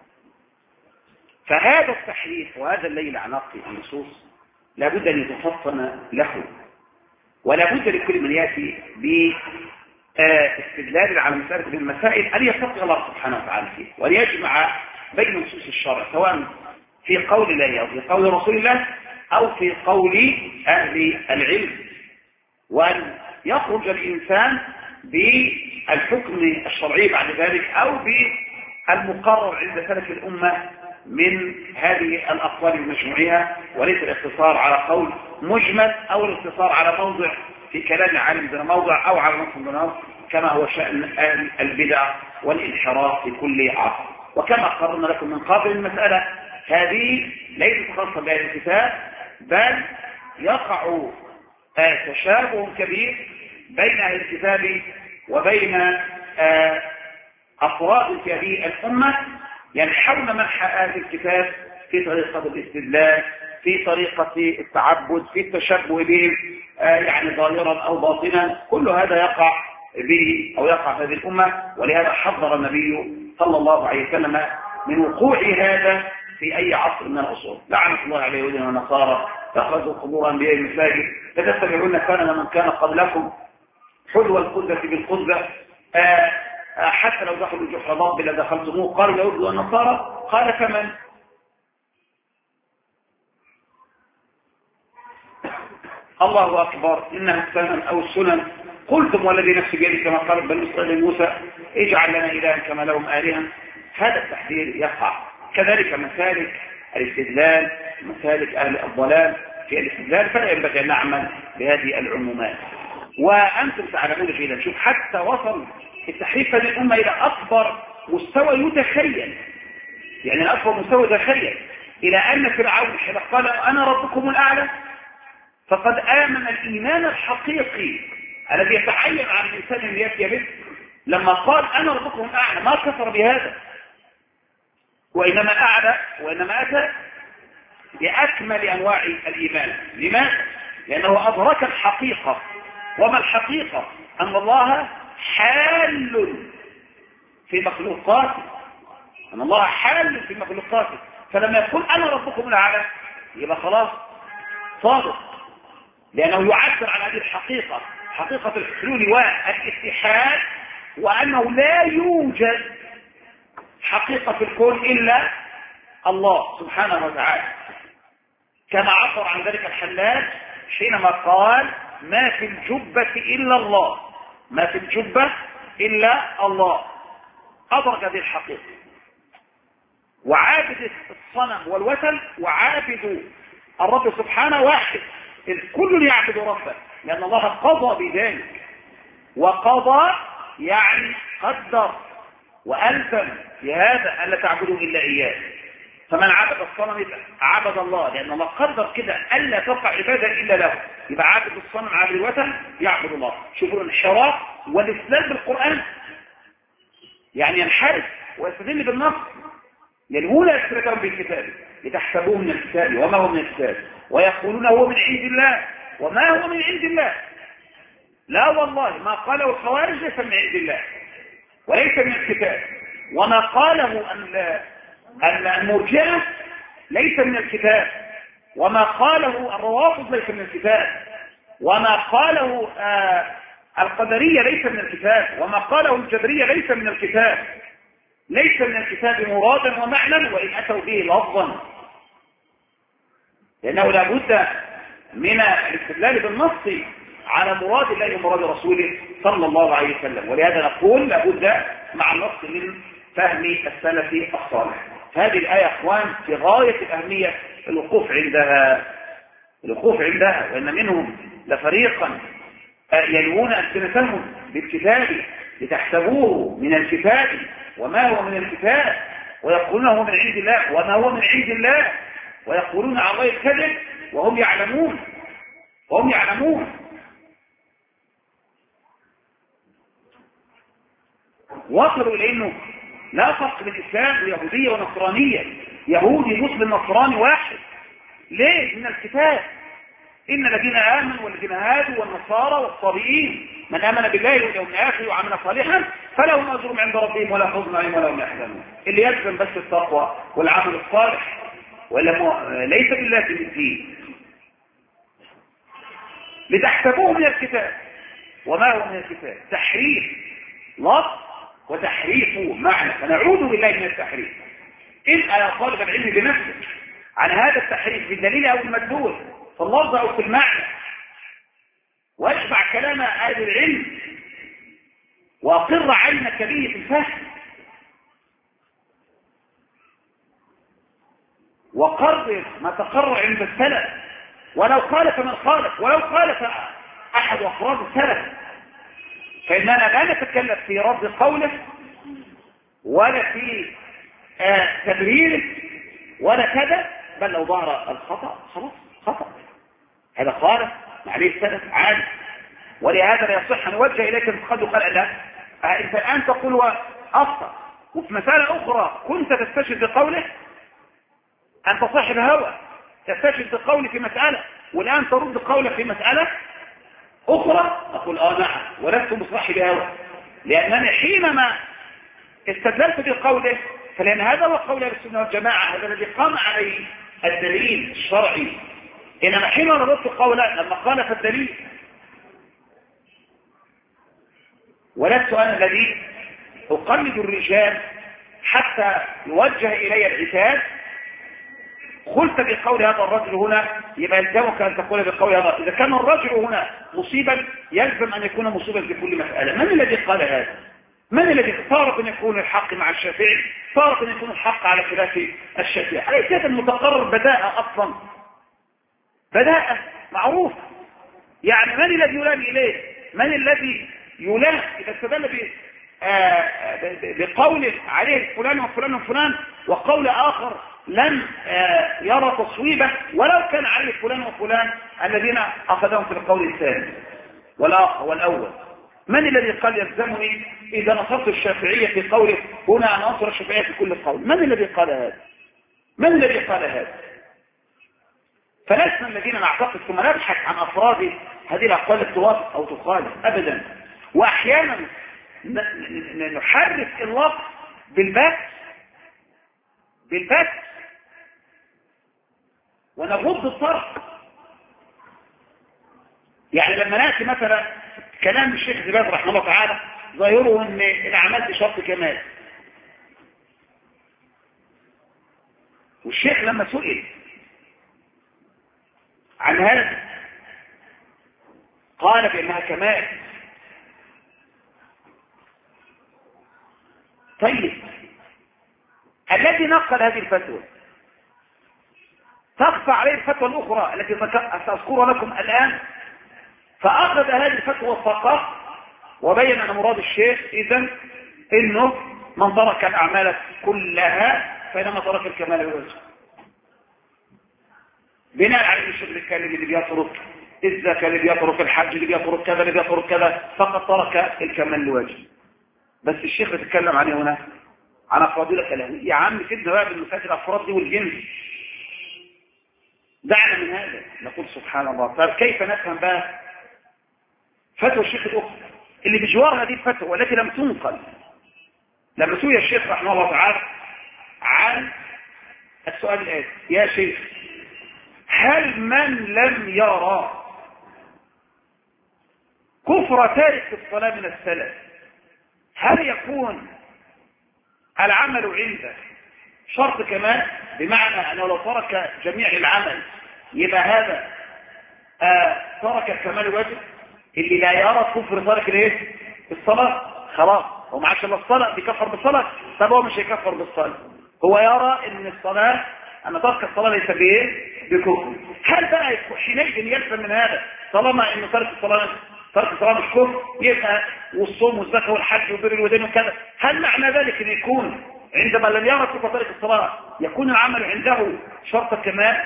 فهذا التحريف وهذا الليل عن نقل النصوص لابد أن يتفطن له، ولا بد لكل من يأتي باستدلال على مسألة من المسائل أن يتقي الله سبحانه وتعالى فيه، وليجمع بين نصوص الشرع سواء في قول الله أو في قول رسول الله أو في قول أهل العلم، وأن يخرج الإنسان بالحكم الشرعي بعد ذلك أو بالمقرر عند سلف الأمة من هذه الأقوال المجموعية، وليس الاقتصار على قول مجمل أو الاقتصار على موضع في كلام عالم دون موضع أو على نص دون نص، كما هو شأن البدع والانحراف في كل عصر. وكما قررنا لكم من قبل، المسألة هذه ليست خاصة بهذا الكتاب، بل يقع تشابه كبير بين أهل الكتاب وبين أفراد في هذه الأمة ينحون منح أهل الكتاب في طريقة الاستدلال، في طريقة التعبد، في التشبه بهم يعني ظاهرا أو باطنا. كل هذا يقع به أو يقع في هذه الأمة، ولهذا حذر النبي صلى الله عليه وسلم من وقوع هذا في أي عصر من العصور. لعنة الله على اليهود والنصارى اتخذوا قبور أنبياء مساجد، لتتبعون سنن من كان قبلكم حلو القدة بالقدة، حتى لو دخلوا جحر ضب لدخلتموه. قالوا اليهود والنصارى قال فمن؟ الله أكبر، إنها السنن أو السنن. قلتم والذي نفسي بيده كما قال بني إسرائيل لموسى اجعل لنا إلها كما لهم آلهة. هذا التحذير يقع. كذلك مسالك الاستدلال، مسالك أهل الضلال في الاستدلال، فلا ينبغي أن نعمل بهذه العمومات. وأنتم تعلمون جيدا، شوف حتى وصل التحريف هذه الأمة إلى أكبر مستوى يتخيل، يعني الأكبر مستوى يتخيل، إلى أن فرعون حين قال أنا ربكم الأعلى فقد آمن الإيمان الحقيقي الذي يتعين عن الإنسان أن يأتي به. لما قال أنا ربكم الأعلى ما كفر بهذا، وإنما أتى بأكمل أنواع الإيمان. لماذا؟ لأنه أدرك الحقيقة. وما الحقيقة؟ أن الله حال في مخلوقاته، أن الله حال في مخلوقاته. فلما يقول أنا ربكم الأعلى يبقى خلاص صادق، لأنه يعبر عن هذه الحقيقة، حقيقة الحلول والاتحاد، وأنه لا يوجد حقيقة في الكون إلا الله سبحانه وتعالى، كما عبر عن ذلك الحلاج حينما قال ما في الجبة إلا الله، ما في الجبة إلا الله. أدرك هذه الحقيقة. وعابد الصنم والوثن وعابد الرب سبحانه واحد، إذ كل يعبد ربه، لأن الله قضى بذلك. وقضى يعني قدر وألزم بهذا ألا تعبدوا إلا إياه. فمن عبد الصنم عبد الله، لأن الله قدر كده ألا تقع عبادة إلا له. يبقى عابد الصنم عابد الوثن يعبد الله. شوفوا الانحراف والإسلام بالقرآن، يعني ينحرف ويستدل بالنص يلوون ألسنتهم بالكتاب لتحسبوه من الكتاب وما هو من الكتاب ويقولون هو من عند الله وما هو من عند الله. لا والله، ما قاله الخوارج ليس من عند الله وليس من الكتاب، وما قاله المرجئة ليس من الكتاب، وما قاله الروافض ليس من الكتاب، وما قاله القدرية ليس من الكتاب، وما قاله الجبرية ليس من الكتاب. ليس من الكتاب مرادا ومعنى وإن أتوا به لفظا، لأنه لا بد من الاستدلال بالنص على مراد الله ومراد رسوله صلى الله عليه وسلم. ولهذا نقول لا بد مع النص من فهم السلف الصالح. هذه الآية أخوان في غاية الأهمية الوقوف عندها، وإن منهم لفريقا يلوون ألسنتهم بالكتاب لتحسبوه من الكتاب وما هو من الكتاب ويقولون هو من عند الله وما هو من عند الله ويقولون على الله الكذب وهم يعلمون. وصلوا إلى أنه لا فرق بين الإسلام ويهودية ونصرانية، يهودي مسلم نصراني واحد. ليه؟ من الكتاب. إن الذين آمنوا والذين هادوا والنصارى والصابئين من آمن بالله واليوم الآخر وعمل صالحا فلهم أجر عند ربهم ولا خوف عليهم ولا هم يحزنون. اللي يلزم بس التقوى والعمل الصالح ليس بالله الدين. لتحسبوه من الكتاب وما هو من الكتاب، تحريف لفظ وتحريف معنى، فنعوذ بالله من التحريف. اسأل يا طالب العلم بنفسك عن هذا التحريف بالدليل أو المدلول في اللفظ أو في المعنى، واشبع كلام أهل العلم وأقر عينك به في الفهم، وقرر ما تقرر عند السلف ولو خالف من خالف، ولو خالف أحد أفراد السلف، فإننا لا نتكلم في رد قوله ولا في تبريره ولا كذا، بل لو ظهر الخطأ خلاص خطأ، هذا خالف عليه السلف عادي. ولهذا لا يصح أن نوجه إليك الانتقاد وقال لا أنت الآن تقول أخطأ، وفي مسألة أخرى كنت تستشهد بقوله، أنت صاحب هوى تستشهد بقوله في مسألة والآن ترد قوله في مسألة أخرى، أقول نعم ولست بصاحب هوى، لأنني حينما استدللت بقوله فلأن هذا هو قول السنة والجماعة، هذا الذي قام عليه الدليل الشرعي. إنما حين رددت قولا لما خالف الدليل، ولست أنا الذي أقلد الرجال حتى يوجه إلي العتاب، قلت بقول هذا الرجل هنا يبقى يلزمك أن تقول بقول هذا. إذا كان الرجل هنا مصيبا يلزم أن يكون مصيبا في كل مسألة. من الذي قال هذا؟ من الذي طارق أن يكون الحق مع الشافعي، طارق أن يكون الحق على خلاف الشافعي؟ أليس هذا المتقرر بداءة أصلا؟ بداءة معروف. يعني من الذي يلام إليه؟ من الذي يلام إذا استدل بقول عليه فلان وفلان وفلان وقول آخر لم يرى تصويبه ولو كان عليه فلان وفلان الذين أخذهم في القول الثاني والأول؟ من الذي قال يلزمني إذا نصرت الشافعية في قوله هنا أنا أنصر الشافعية في كل قول؟ من الذي قال هذا؟ من الذي قال هذا؟ فلسنا الذين نعتقد ثم نبحث عن أفراد هذه الأقوال توافق أو تخالف أبدا. وأحيانا نحرك اللفظ بالبث ونغض الطرف. يعني لما نأتي مثلا كلام الشيخ زباد رحمه الله تعالى ظاهره ان الأعمال بشرط كمال، والشيخ لما سئل عن هذا قال بأنها كمال. طيب الذي نقل هذه الفتوى تخفى عليه الفتوى الأخرى التي سأذكرها لكم الآن، فأخذ هذه الفتوى فقط وبين أن مراد الشيخ إذن إنه من ترك الأعمال كلها فإنما ترك الكمال والوجه، بناء على الشيخ اللي بيترك الزكاة، اللي بيترك الحج، اللي بيترك كذا، اللي بيترك كذا، فقد ترك الكمال والوجه. بس الشيخ يتكلم عنه هنا عن أفرادنا كلام. يا عم سيبنا بقى بالمساجد الأفراد دي والجنس، دعنا من هذا. نقول سبحان الله. طيب كيف نفهم بقى فتوى الشيخ الأخرى اللي بجوار هذه الفتوى والتي لم تنقل؟ لما سئل الشيخ رحمه الله تعالى عن السؤال الآتي: يا شيخ، هل من لم يرى كفر تارك الصلاة من السلف هل يكون العمل عنده شرط كمان؟ بمعنى أنه لو ترك جميع العمل يبقى هذا ترك كمال الواجب؟ اللي لا يرى كفر تارك الايه؟ الصلاة خلاص هو ما عادش الصلاة بيكفر بالصلاة. طب هو مش هيكفر بالصلاة، هو يرى ان الصلاة ان ترك الصلاة ليس بايه؟ بكفر. هل بقى حينئذ يلزم من هذا طالما ان ترك الصلاة مش كفر يبقى والصوم والزكاة والحج وبر الوالدين وكذا، هل معنى ذلك ان يكون عندما لم يرى كفر تارك الصلاة يكون العمل عنده شرط كمال؟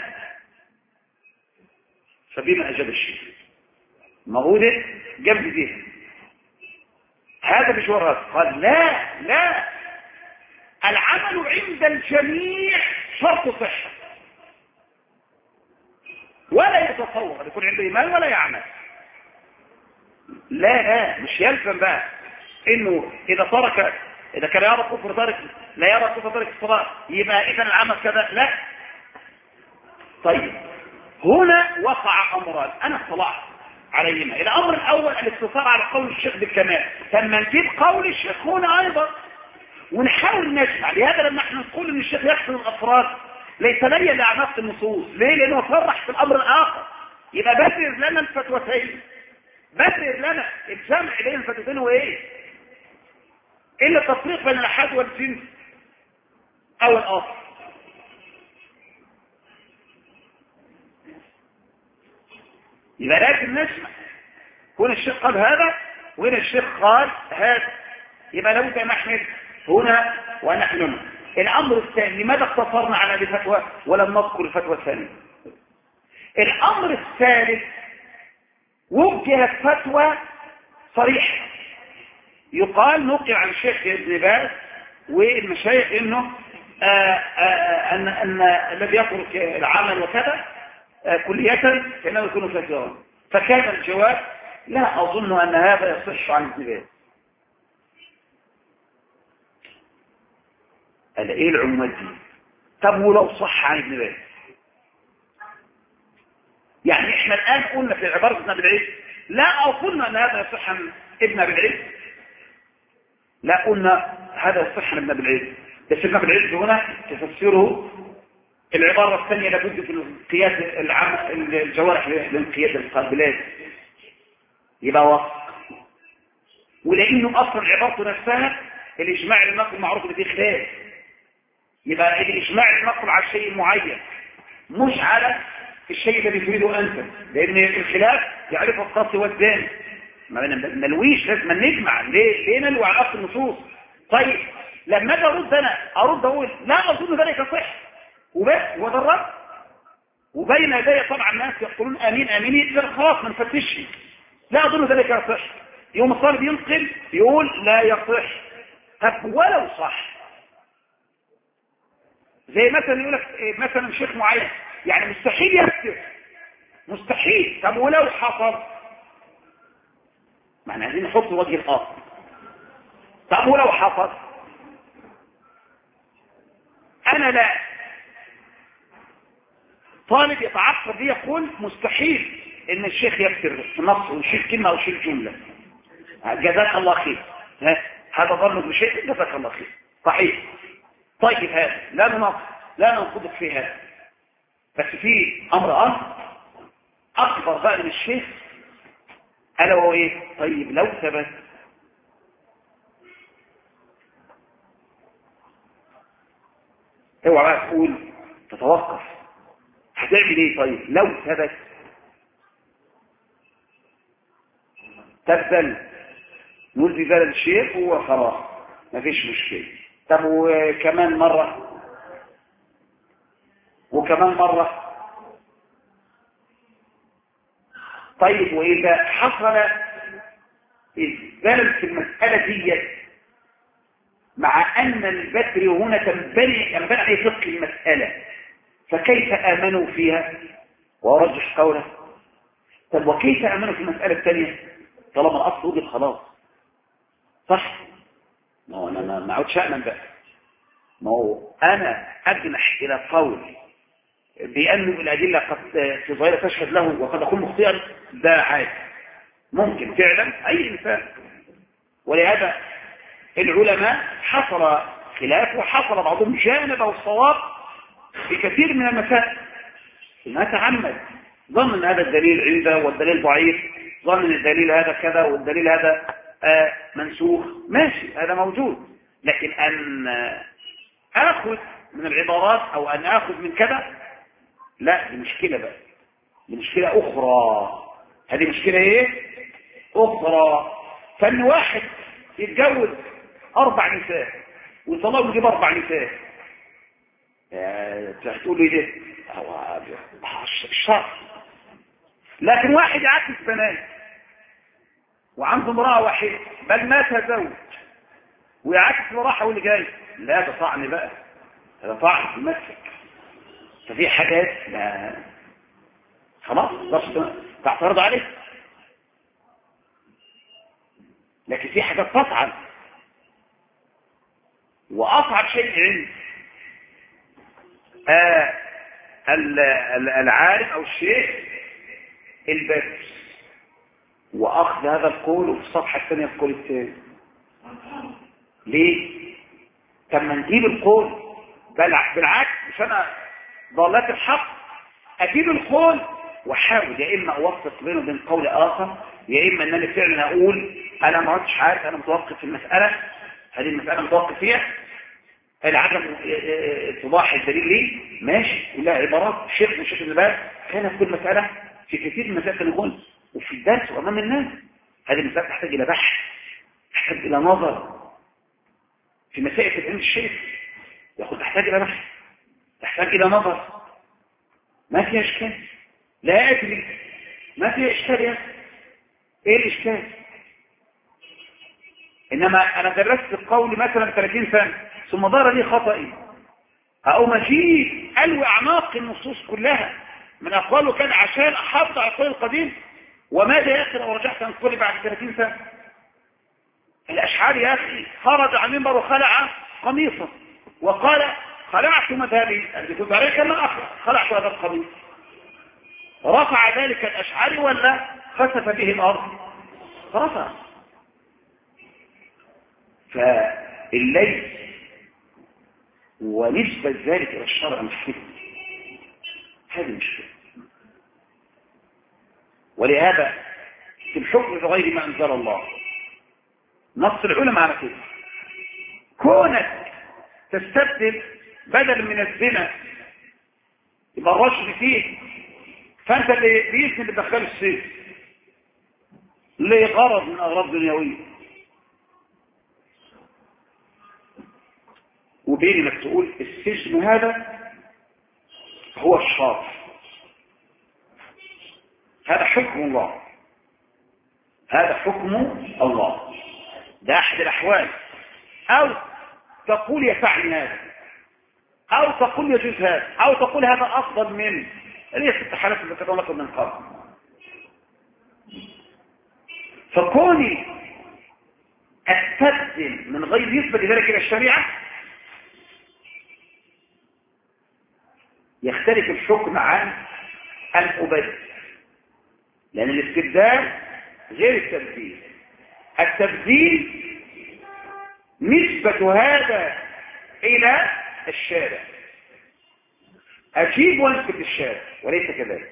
فبما أجاب الشيخ ما هو ده جنب دي هذا بجوار هذا. قال لا العمل عند الجميع شرط صحة، ولا يتصور يكون عنده إيمان ولا يعمل. لا مش يلزم بقى انه اذا كان يرى كفر تارك لا يرى كفر تارك الصلاة يبقى اذا العمل كذا، لا. طيب هنا وقع امران انا اطلعت عليهما. الامر الاول الاقتصار على قول الشيخ بالكمال، ثم نجيب قول الشيخ هنا ايضا ونحاول نجمع. لهذا لما احنا نقول ان الشيخ يحصل الافراد ليس لي لاعناق النصوص. ليه؟ لانه صرح في الامر الاخر. يبقى برر لنا الفتوتين، برر لنا الجمع بين الفتوتين هو ايه؟ الا التفريق بين الاحاد والجنس او الاخر. يبقى لازم نسمع. هنا الشيخ قال هذا وهنا الشيخ قال هذا، يبقى لابد ان نحمل هنا ونحن هنا. الامر الثاني لماذا اقتصرنا على هذه الفتوى ولم نذكر الفتوى الثانيه؟ الامر الثالث وجهت فتوى صريحه يقال نقل عن الشيخ ابن باز والمشايخ انه ان الذي يترك العمل وكذا كلية كأنه يكون فاسرا. فكان الجواب لا أظن أن هذا يصح عن ابن باز. قال إيه العمومات دي؟ طب ولو صح عن ابن باز؟ يعني إحنا الآن قلنا في عبارة ابن أبي العز لا أظن أن هذا يصح عن ابن أبي العز، لا قلنا هذا يصح عن ابن أبي العز، بس ابن أبي العز هنا تفسره العبارة الثانية لابد في القياس الجوارح للقياس القابلات يبقى وصف، ولأنه أصلا عبارته نفسها الإجماع المنقل معروف اللي فيه خلاف، يبقى الإجماع المنقل على الشيء المعين مش على الشيء الذي تريده أنت، لأن الخلاف يعرف القاصي والداني. ما نلويش، لازم نجمع. ليه نلوي على أصل النصوص؟ طيب لما أجي أرد أقول لا أظن ذلك صح وبس هو ده الرد، وبين يدي طبعا الناس يقولون امين امين يقدر خلاص ما نفتشش لا اظن ذلك يصح. يوم الطالب ينقل يقول لا يصح. طب ولو صح زي مثلا يقول لك مثلا شيخ معين يعني مستحيل يكتب مستحيل. طب ولو حصل ما احنا عايزين نحط وجه الاخر. طب ولو حصل انا لا طالب يتعصب دي يقول مستحيل ان الشيخ يكتب نص ويشيل كلمه او يشيل جمله جزاك الله خير هذا ظنك بشيء جزاك الله خير صحيح. طيب هذا لا ننقضك في هذا، بس في امر اكبر بقى من الشيخ الا وهو ايه؟ طيب لو ثبت اوعى بقى تقول تتوقف هتعمل ايه؟ طيب لو ثبت تبدل نقول في ذلك الشيخ هو خلاص مفيش مشكله. طب وكمان مره طيب واذا حصل الزلل في المساله دي مع أن البدر هنا ينبني عليه فقه المسألة، فكيف آمنوا فيها وأرجح قوله؟ طب وكيف آمنوا في المسألة الثانية طالما الأصل وجد خلاص؟ صح؟ ما هو أنا ما عودش أأمن بقى، ما هو أنا أجنح إلى قول بأن الأدلة قد في ظاهرة تشهد له وقد أكون مخطئا، ده عادي ممكن فعلا أي إنسان. ولهذا العلماء حصل خلاف وحصل بعضهم جانب الصواب في كثير من المسائل، ما تعمد ظن ان هذا الدليل عنده والدليل ضعيف، ظن ان الدليل هذا كذا والدليل هذا منسوخ، ماشي هذا موجود، لكن ان اخذ من العبارات او ان اخذ من كذا لا، دي مشكلة بقى، دي مشكلة اخرى. هذه مشكلة ايه اخرى؟ فان واحد يتجوز 4 نساء ويطلقوا يجيب 4 نساء، تقول لي ده هو الشرع. لكن واحد يعكس بنات وعنده امرأة واحدة بل مات زوج ويعكس وراحة واللي جاي، لا ده طعن بقى، هذا طعن يمسك. ففي حاجات ما خلاص بس تعترض عليه، لكن في حاجات تطعن. وأصعب شيء عند العالم أو الشيخ البدر وأخذ هذا القول وفي الصفحة الثانية القول الثاني. ليه؟ كما نجيب القول بالعكس، مش أنا ضالات الحق، أجيب القول وحاول يا إما أوفق بينه وبين قول آخر، يا إما أنني فعلا أقول أنا ما عدتش عارف، أنا متوقف في المسألة، هذه المسألة متوقف فيها، العدم اتضاح الدليل ليه ماشي، كلها عبارات شيخ من شيخ الباب كان في كل مسألة، في كثير من المسائل نقول وفي الدرس وأمام الناس. هذه المسألة تحتاج إلى بحث، تحتاج إلى نظر في مسائل علم الشيخ، تحتاج إلى بحث، تحتاج إلى نظر، ما فيها إشكال، لا أدري ما فيها إشكال يا إيه الإشكال؟ إنما أنا درست القول مثلا 30 سنة ثم ظهر لي خطئي، أو مجيء ألوي أعماق النصوص كلها من أقواله كان عشان أحافظ على القول القديم، وماذا يا أخي لو رجعت عن قولي بعد 30 سنة؟ الأشعري يا أخي خرج عن المنبر وخلع قميصه وقال خلعت مذهبي الذي كنت عليه كما خلعت هذا القميص. رفع ذلك الأشعري ولا خسف به الأرض؟ رفع. فالليل ونسبة ذلك إلى الشرع مشكلة، هذه مشكلة. ولهذا في الحكم بغير ما أنزل الله نص العلماء على كده، كونك تستبدل بدل من الزنا يبقى الرجل فيه، فأنت اللي بيسن اللي دخل السجن لغرض من أغراض دنيوية، وبين انك تقول السجن هذا هو الشرع، هذا حكم الله، هذا حكم الله، ده احد الاحوال. او تقول يفعل هذا، او تقول يجوز هذا، او تقول هذا افضل من اللي هي 6 حالات اللي ذكرنا لكم من قبل. فكوني استبدل من غير نسبة ذلك الى الشريعة يختلف الحكم عن الأبد، لأن الاستبدال غير التبديل. التبديل نسبة هذا إلى الشارع، أجيب وانسب للشارع، وليس كذلك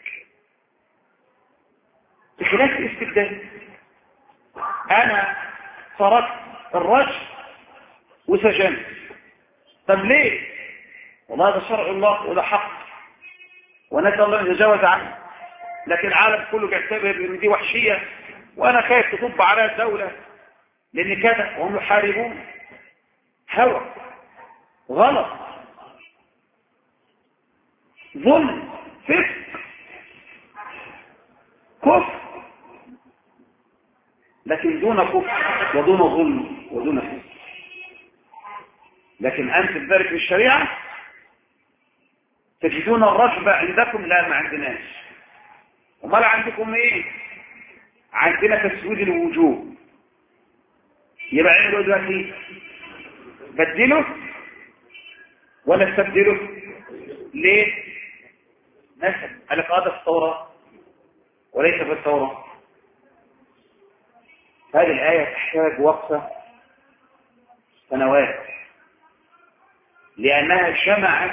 بخلاف الاستبدال. أنا صرفت الرجل وسجنت، طب ليه؟ والله هذا شرع الله وده حق ونسأل الله أن يتجاوز عنه، لكن العالم كله بيعتبر ان دي وحشية وانا خايف تطب عليها الدولة لان كذا، وهم يحاربون هوى، غلط، ظلم، فسق، كفر، لكن دون كفر ودون ظلم ودون فسق. لكن أنت تدرك الشريعة تجدون الرغبة عندكم، لا ما عندناش. وما لا عندكم ايه؟ عندنا تسويد الوجوه. يبقى عملوا دلوقتي بدله ولا استبدله؟ ليه؟ نسب قال لك هذا في التوراة وليس في التوراة. هذه الآية تحتاج وقفة سنوات، لأنها جمعت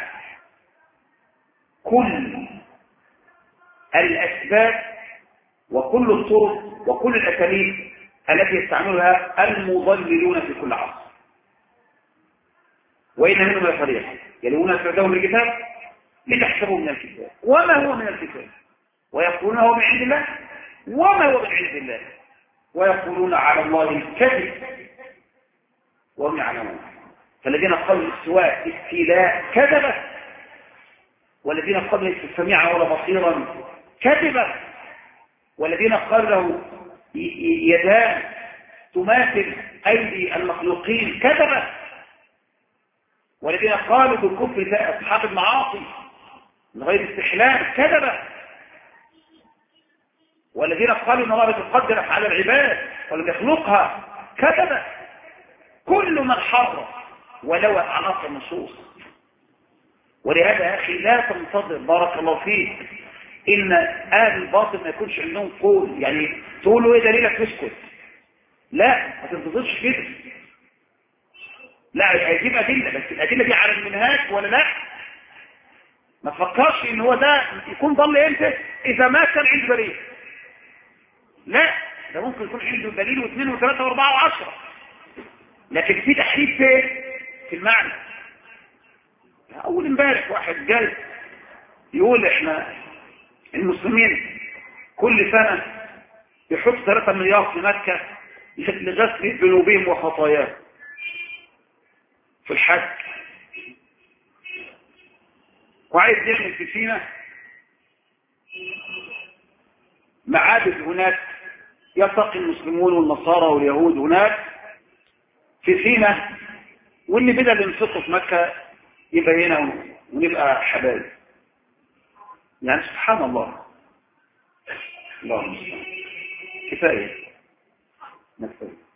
كل الأسباب وكل الطرق وكل الأساليب التي يستعملها المضللون في كل عصر. وإن منهم لفريقا يلوون أسبابهم بالكتاب لتحسبوا من الكتاب وما هو من الكتاب ويقولون هو من عند الله وما هو من عند الله ويقولون على الله الكذب وهم يعلمون. فالذين قالوا الاستواء استيلاء كذبة، والذين قالوا ليس سميعا ولا بصيرا كذبة، والذين قالوا له يدان تماثل أيدي المخلوقين كذبة، والذين قالوا بالكفر أصحاب المعاصي من غير استحلال كذبة، والذين قالوا ان الله يقدر على العباد ولم يخلقها كذبة. كل من حرم ولو عناصر النصوص. ولهذا يا اخي لا تنتظر بارك الله فيك ان اهل الباطل ما يكونش عندهم قول، يعني تقولوا ايه دليلك تسكت. لا ما تنتظرش كده، لا هيجيب ادله، بس الادله دي على المنهاج ولا لا. ما تفكرش ان هو ده يكون ضل امتى اذا ما كان عنده دليل. لا ده ممكن يكون عنده دليل واثنين وثلاثه واربعه وعشره، لكن في تحريف في المعنى. اول امبارح واحد جاي يقول احنا المسلمين كل سنه يحط 3 مليار في مكه لغسل ذنوبهم وخطاياهم في الحج، وعايز يعمل في سينا معابد هناك يلتقي المسلمون والنصارى واليهود هناك في سينا، واللي بدأ ينفقوا في مكة يبقى هنا ونبقى حبايب. يعني سبحان الله. اللهم كفاية نكتفي.